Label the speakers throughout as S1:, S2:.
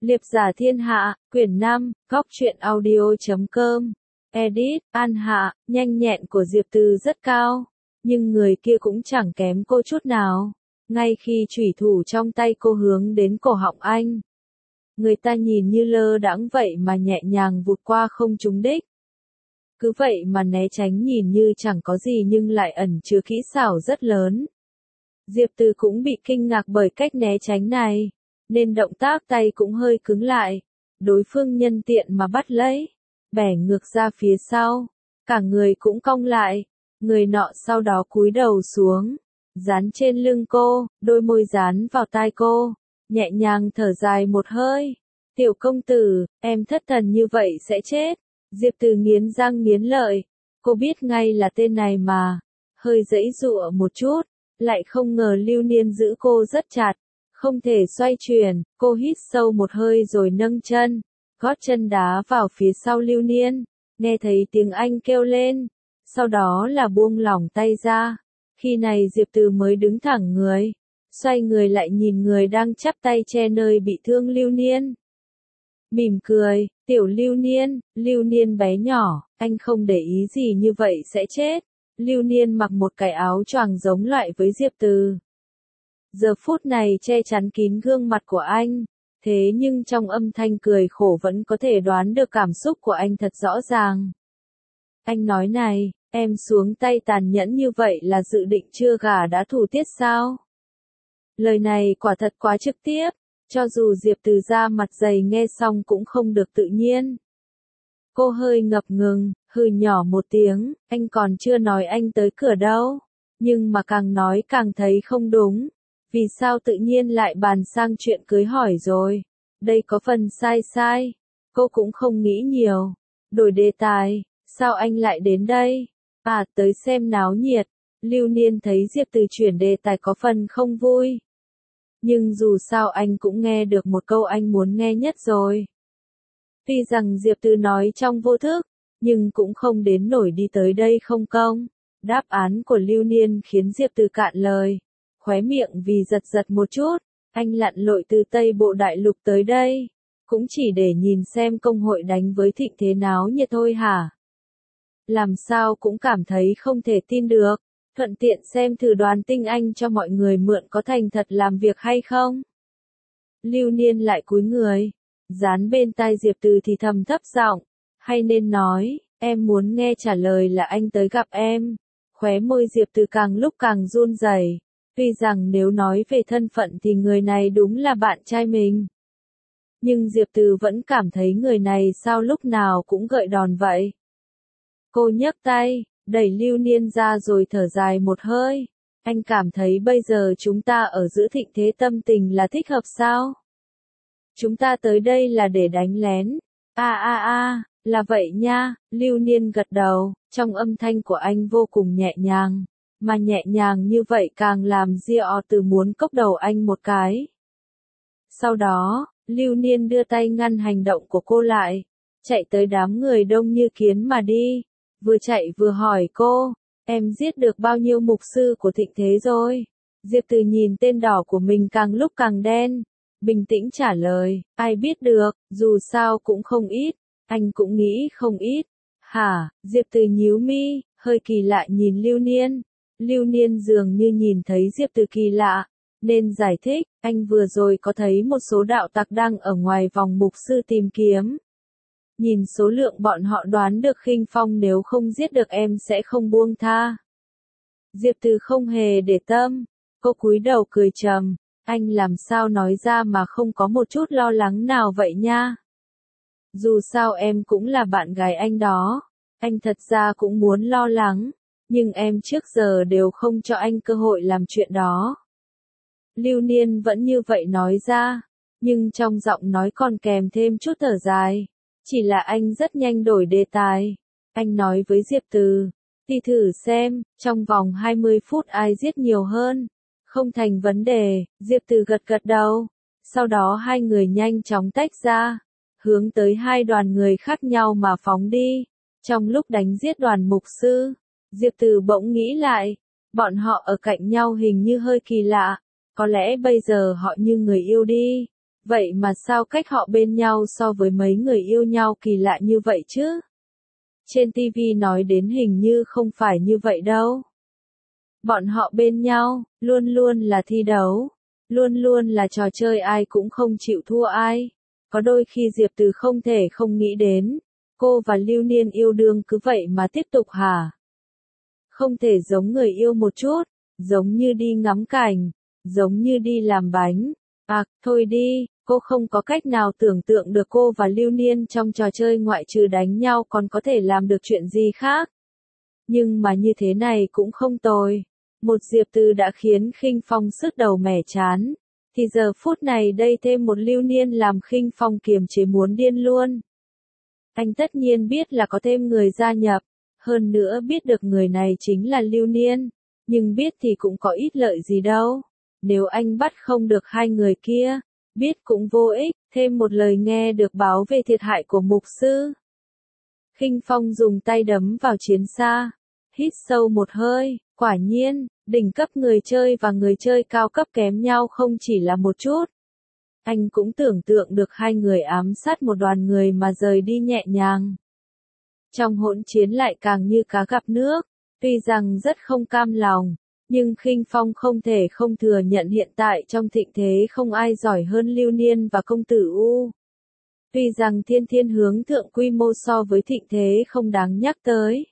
S1: Liệp giả thiên hạ, quyển 5, góc truyện audio.com. Edit, An Hạ, nhanh nhẹn của Diệp Từ rất cao, nhưng người kia cũng chẳng kém cô chút nào. Ngay khi chủy thủ trong tay cô hướng đến cổ họng anh, người ta nhìn như lơ đãng vậy mà nhẹ nhàng vụt qua không trúng đích. Cứ vậy mà né tránh nhìn như chẳng có gì nhưng lại ẩn chứa kỹ xảo rất lớn. Diệp Từ cũng bị kinh ngạc bởi cách né tránh này, nên động tác tay cũng hơi cứng lại. Đối phương nhân tiện mà bắt lấy, bẻ ngược ra phía sau, cả người cũng cong lại. Người nọ sau đó cúi đầu xuống, dán trên lưng cô, đôi môi dán vào tai cô, nhẹ nhàng thở dài một hơi. Tiểu công tử, em thất thần như vậy sẽ chết. Diệp Từ nghiến răng nghiến lợi, cô biết ngay là tên này mà. Hơi giãy giụa một chút, lại không ngờ Lưu Niên giữ cô rất chặt, không thể xoay chuyển. Cô hít sâu một hơi rồi nâng chân, gót chân đá vào phía sau Lưu Niên, nghe thấy tiếng anh kêu lên, sau đó là buông lỏng tay ra. Khi này Diệp Từ mới đứng thẳng người, xoay người lại nhìn người đang chắp tay che nơi bị thương Lưu Niên. Mỉm cười, tiểu Lưu Niên bé nhỏ, anh không để ý gì như vậy sẽ chết. Lưu Niên mặc một cái áo choàng giống loại với Diệp Từ. Giờ phút này che chắn kín gương mặt của anh, thế nhưng trong âm thanh cười khổ vẫn có thể đoán được cảm xúc của anh thật rõ ràng. Anh nói này, em xuống tay tàn nhẫn như vậy là dự định chưa gả đã thủ tiết sao? Lời này quả thật quá trực tiếp, cho dù Diệp Từ ra mặt dày nghe xong cũng không được tự nhiên. Cô hơi ngập ngừng, hừ nhỏ một tiếng, anh còn chưa nói anh tới cửa đâu. Nhưng mà càng nói càng thấy không đúng. Vì sao tự nhiên lại bàn sang chuyện cưới hỏi rồi? Đây có phần sai. Cô cũng không nghĩ nhiều. Đổi đề tài, sao anh lại đến đây? À, tới xem náo nhiệt. Lưu Niên thấy Diệp Từ chuyển đề tài có phần không vui. Nhưng dù sao anh cũng nghe được một câu anh muốn nghe nhất rồi. Tuy rằng Diệp Từ nói trong vô thức, nhưng cũng không đến nổi đi tới đây không công. Đáp án của Lưu Niên khiến Diệp Từ cạn lời, khóe miệng vì giật một chút. Anh lặn lội từ Tây Bộ Đại Lục tới đây, cũng chỉ để nhìn xem công hội đánh với Thịnh thế náo nhiệt thôi hả? Làm sao cũng cảm thấy không thể tin được, thuận tiện xem thử Đoàn Tinh Anh cho mọi người mượn có thành thật làm việc hay không. Lưu Niên lại cúi người, dán bên tai Diệp Từ thì thầm thấp giọng, hay nên nói, em muốn nghe trả lời là anh tới gặp em. Khóe môi Diệp Từ càng lúc càng run rẩy, tuy rằng nếu nói về thân phận thì người này đúng là bạn trai mình. Nhưng Diệp Từ vẫn cảm thấy người này sao lúc nào cũng gợi đòn vậy. Cô nhấc tay, đẩy Lưu Niên ra rồi thở dài một hơi. Anh cảm thấy bây giờ chúng ta ở giữa thịnh thế tâm tình là thích hợp sao? Chúng ta tới đây là để đánh lén. Là vậy nha. Lưu Niên gật đầu, trong âm thanh của anh vô cùng nhẹ nhàng. Mà nhẹ nhàng như vậy càng làm Diọ Từ muốn cốc đầu anh một cái. Sau đó, Lưu Niên đưa tay ngăn hành động của cô lại, chạy tới đám người đông như kiến mà đi. Vừa chạy vừa hỏi cô, em giết được bao nhiêu mục sư của thịnh thế rồi? Diệp Từ nhìn tên đỏ của mình càng lúc càng đen, bình tĩnh trả lời, ai biết được, dù sao cũng không ít, anh cũng nghĩ không ít. Hả? Diệp Từ nhíu mi, hơi kỳ lạ nhìn Lưu Niên. Lưu Niên dường như nhìn thấy Diệp Từ kỳ lạ, nên giải thích, anh vừa rồi có thấy một số đạo tặc đang ở ngoài vòng mục sư tìm kiếm. Nhìn số lượng bọn họ đoán được Khinh Phong nếu không giết được em sẽ không buông tha. Diệp Từ không hề để tâm, cô cúi đầu cười trầm, anh làm sao nói ra mà không có một chút lo lắng nào vậy nha. Dù sao em cũng là bạn gái anh đó, anh thật ra cũng muốn lo lắng, nhưng em trước giờ đều không cho anh cơ hội làm chuyện đó. Lưu Niên vẫn như vậy nói ra, nhưng trong giọng nói còn kèm thêm chút thở dài. Chỉ là anh rất nhanh đổi đề tài. Anh nói với Diệp Từ, đi thử xem, trong vòng 20 phút ai giết nhiều hơn. Không thành vấn đề. Diệp Từ gật đầu. Sau đó hai người nhanh chóng tách ra, hướng tới hai đoàn người khác nhau mà phóng đi. Trong lúc đánh giết đoàn mục sư, Diệp Từ bỗng nghĩ lại, bọn họ ở cạnh nhau hình như hơi kỳ lạ. Có lẽ bây giờ họ như người yêu đi. Vậy mà sao cách họ bên nhau so với mấy người yêu nhau kỳ lạ như vậy chứ? Trên TV nói đến hình như không phải như vậy đâu. Bọn họ bên nhau, luôn luôn là thi đấu, luôn luôn là trò chơi ai cũng không chịu thua ai. Có đôi khi Diệp Từ không thể không nghĩ đến, cô và Lưu Niên yêu đương cứ vậy mà tiếp tục hả? Không thể giống người yêu một chút, giống như đi ngắm cảnh, giống như đi làm bánh. À, thôi đi, cô không có cách nào tưởng tượng được cô và Lưu Niên trong trò chơi ngoại trừ đánh nhau còn có thể làm được chuyện gì khác. Nhưng mà như thế này cũng không tồi. Một Diệp Từ đã khiến Khinh Phong sứt đầu mẻ chán. Thì giờ phút này đây thêm một Lưu Niên làm Khinh Phong kiềm chế muốn điên luôn. Anh tất nhiên biết là có thêm người gia nhập. Hơn nữa biết được người này chính là Lưu Niên. Nhưng biết thì cũng có ít lợi gì đâu. Nếu anh bắt không được hai người kia, biết cũng vô ích, thêm một lời nghe được báo về thiệt hại của mục sư. Khinh Phong dùng tay đấm vào chiến xa, hít sâu một hơi, quả nhiên, đỉnh cấp người chơi và người chơi cao cấp kém nhau không chỉ là một chút. Anh cũng tưởng tượng được hai người ám sát một đoàn người mà rời đi nhẹ nhàng. Trong hỗn chiến lại càng như cá gặp nước, tuy rằng rất không cam lòng. Nhưng Khinh Phong không thể không thừa nhận hiện tại trong thịnh thế không ai giỏi hơn Lưu Niên và công tử U. Tuy rằng thiên thiên hướng thượng quy mô so với thịnh thế không đáng nhắc tới.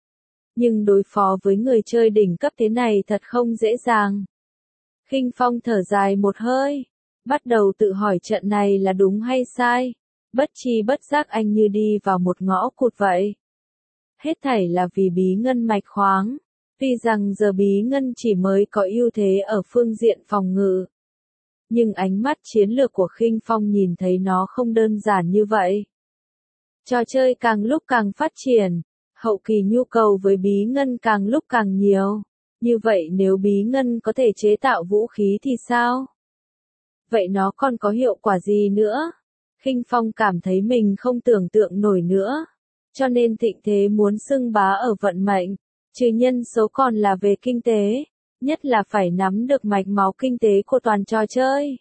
S1: Nhưng đối phó với người chơi đỉnh cấp thế này thật không dễ dàng. Khinh Phong thở dài một hơi, bắt đầu tự hỏi trận này là đúng hay sai. Bất chi bất giác anh như đi vào một ngõ cụt vậy. Hết thảy là vì bí ngân mạch khoáng. Tuy rằng giờ bí ngân chỉ mới có ưu thế ở phương diện phòng ngự. Nhưng ánh mắt chiến lược của Khinh Phong nhìn thấy nó không đơn giản như vậy. Trò chơi càng lúc càng phát triển, hậu kỳ nhu cầu với bí ngân càng lúc càng nhiều. Như vậy nếu bí ngân có thể chế tạo vũ khí thì sao? Vậy nó còn có hiệu quả gì nữa? Khinh Phong cảm thấy mình không tưởng tượng nổi nữa. Cho nên thịnh thế muốn xưng bá ở vận mệnh. Trừ nhân số còn là về kinh tế, nhất là phải nắm được mạch máu kinh tế của toàn trò chơi.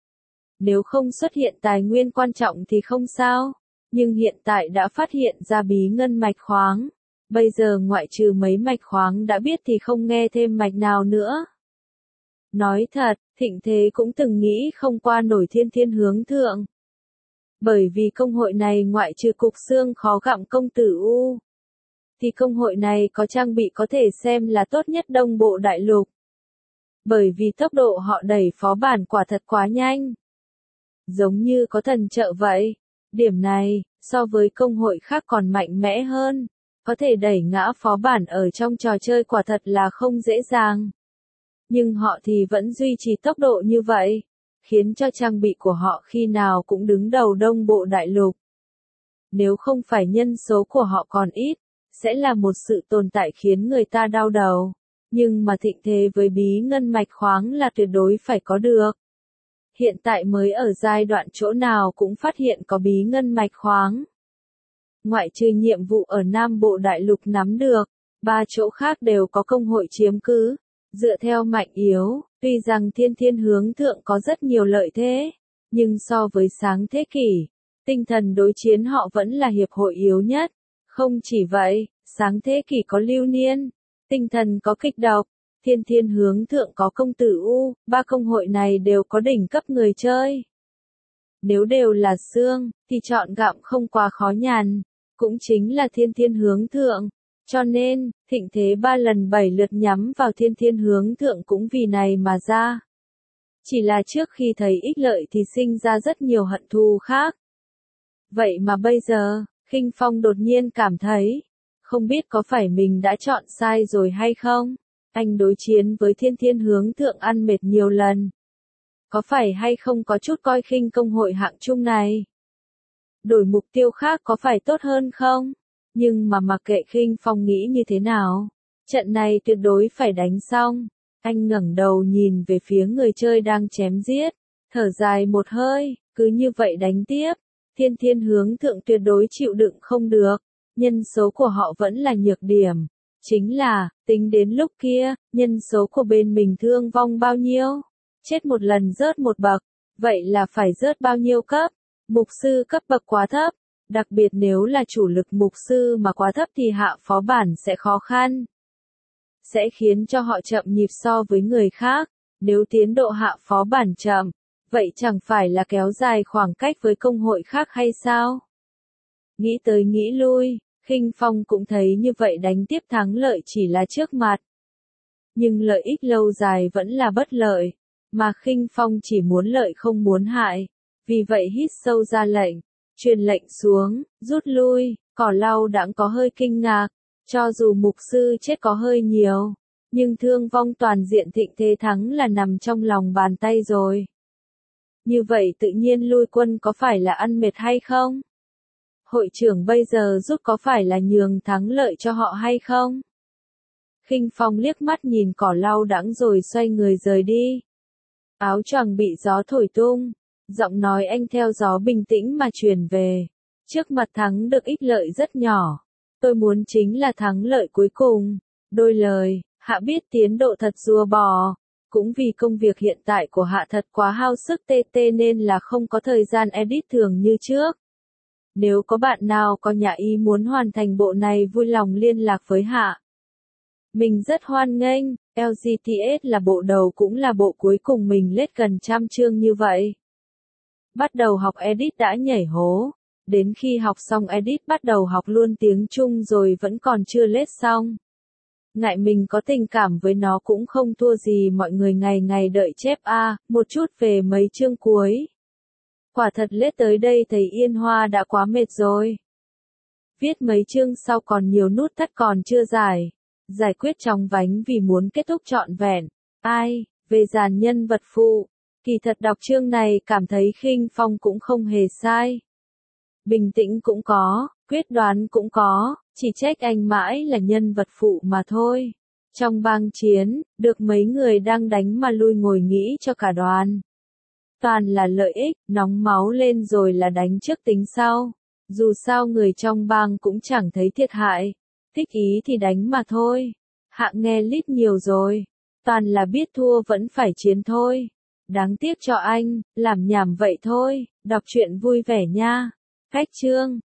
S1: Nếu không xuất hiện tài nguyên quan trọng thì không sao, nhưng hiện tại đã phát hiện ra bí ngân mạch khoáng. Bây giờ ngoại trừ mấy mạch khoáng đã biết thì không nghe thêm mạch nào nữa. Nói thật, thịnh thế cũng từng nghĩ không qua nổi thiên thiên hướng thượng. Bởi vì công hội này ngoại trừ cục xương khó gặm công tử U. Thì công hội này có trang bị có thể xem là tốt nhất Đông Bộ Đại Lục. Bởi vì tốc độ họ đẩy phó bản quả thật quá nhanh. Giống như có thần trợ vậy. Điểm này, so với công hội khác còn mạnh mẽ hơn. Có thể đẩy ngã phó bản ở trong trò chơi quả thật là không dễ dàng. Nhưng họ thì vẫn duy trì tốc độ như vậy. Khiến cho trang bị của họ khi nào cũng đứng đầu Đông Bộ Đại Lục. Nếu không phải nhân số của họ còn ít, sẽ là một sự tồn tại khiến người ta đau đầu. Nhưng mà thịnh thế với bí ngân mạch khoáng là tuyệt đối phải có được. Hiện tại mới ở giai đoạn chỗ nào cũng phát hiện có bí ngân mạch khoáng. Ngoại trừ nhiệm vụ ở Nam Bộ Đại Lục nắm được, 3 chỗ khác đều có công hội chiếm cứ. Dựa theo mạnh yếu, tuy rằng thiên thiên hướng thượng có rất nhiều lợi thế, nhưng so với sáng thế kỷ, tinh thần đối chiến họ vẫn là hiệp hội yếu nhất. Không chỉ vậy, sáng thế kỷ có Lưu Niên, tinh thần có kịch độc, thiên thiên hướng thượng có công tử U, 3 công hội này đều có đỉnh cấp người chơi. Nếu đều là xương, thì chọn gặm không quá khó nhằn, cũng chính là thiên thiên hướng thượng. Cho nên, thịnh thế 3 lần 7 lượt nhắm vào thiên thiên hướng thượng cũng vì này mà ra. Chỉ là trước khi thấy ích lợi thì sinh ra rất nhiều hận thù khác. Vậy mà bây giờ, Khinh Phong đột nhiên cảm thấy, không biết có phải mình đã chọn sai rồi hay không? Anh đối chiến với thiên thiên hướng thượng ăn mệt nhiều lần. Có phải hay không có chút coi khinh công hội hạng chung này? Đổi mục tiêu khác có phải tốt hơn không? Nhưng mà mặc kệ Khinh Phong nghĩ như thế nào, trận này tuyệt đối phải đánh xong. Anh ngẩng đầu nhìn về phía người chơi đang chém giết, thở dài một hơi, cứ như vậy đánh tiếp. Thiên thiên hướng thượng tuyệt đối chịu đựng không được, nhân số của họ vẫn là nhược điểm. Chính là, tính đến lúc kia, nhân số của bên mình thương vong bao nhiêu? Chết một lần rớt một bậc, Vậy là phải rớt bao nhiêu cấp? Mục sư cấp bậc quá thấp. Đặc biệt nếu là chủ lực mục sư mà quá thấp thì hạ phó bản sẽ khó khăn. Sẽ khiến cho họ chậm nhịp so với người khác. Nếu tiến độ hạ phó bản chậm, vậy chẳng phải là kéo dài khoảng cách với công hội khác hay sao? Nghĩ tới nghĩ lui, Khinh Phong cũng thấy như vậy đánh tiếp thắng lợi chỉ là trước mặt. Nhưng lợi ích lâu dài vẫn là bất lợi, mà Khinh Phong chỉ muốn lợi không muốn hại. Vì vậy hít sâu ra lệnh, truyền lệnh xuống, rút lui. Cỏ lau đãng có hơi kinh ngạc, cho dù mục sư chết có hơi nhiều, nhưng thương vong toàn diện thịnh thế thắng là nằm trong lòng bàn tay rồi. Như vậy tự nhiên lui quân có phải là ăn mệt hay không? Hội trưởng bây giờ rút có phải là nhường thắng lợi cho họ hay không? Khinh Phong liếc mắt nhìn cỏ lau đãng rồi xoay người rời đi. Áo choàng bị gió thổi tung, giọng nói anh theo gió bình tĩnh mà truyền về. Trước mặt thắng được ích lợi rất nhỏ. Tôi muốn chính là thắng lợi cuối cùng. Đôi lời, Hạ biết tiến độ thật rùa bò. Cũng vì công việc hiện tại của Hạ thật quá hao sức TT nên là không có thời gian edit thường như trước. Nếu có bạn nào có nhà ý muốn hoàn thành bộ này vui lòng liên lạc với Hạ. Mình rất hoan nghênh, LGTS là bộ đầu cũng là bộ cuối cùng mình lết gần 100 chương như vậy. Bắt đầu học edit đã nhảy hố. Đến khi học xong edit bắt đầu học luôn tiếng Trung rồi vẫn còn chưa lết xong. Ngại mình có tình cảm với nó cũng không thua gì mọi người ngày ngày đợi chép một chút về mấy chương cuối. Quả thật lết tới đây thầy Yên Hoa đã quá mệt rồi. Viết mấy chương sau còn nhiều nút thắt còn chưa giải. Giải quyết chóng vánh vì muốn kết thúc trọn vẹn. Về dàn nhân vật phụ. Kỳ thật đọc chương này cảm thấy Khinh Phong cũng không hề sai. Bình tĩnh cũng có, quyết đoán cũng có, chỉ trách anh mãi là nhân vật phụ mà thôi. Trong bang chiến, được mấy người đang đánh mà lui ngồi nghĩ cho cả đoàn. Toàn là lợi ích, nóng máu lên rồi là đánh trước tính sau. Dù sao người trong bang cũng chẳng thấy thiệt hại. Thích ý thì đánh mà thôi. Hạ nghe lít nhiều rồi. Toàn là biết thua vẫn phải chiến thôi. Đáng tiếc cho anh, làm nhảm vậy thôi. Đọc truyện vui vẻ nha. Cách chương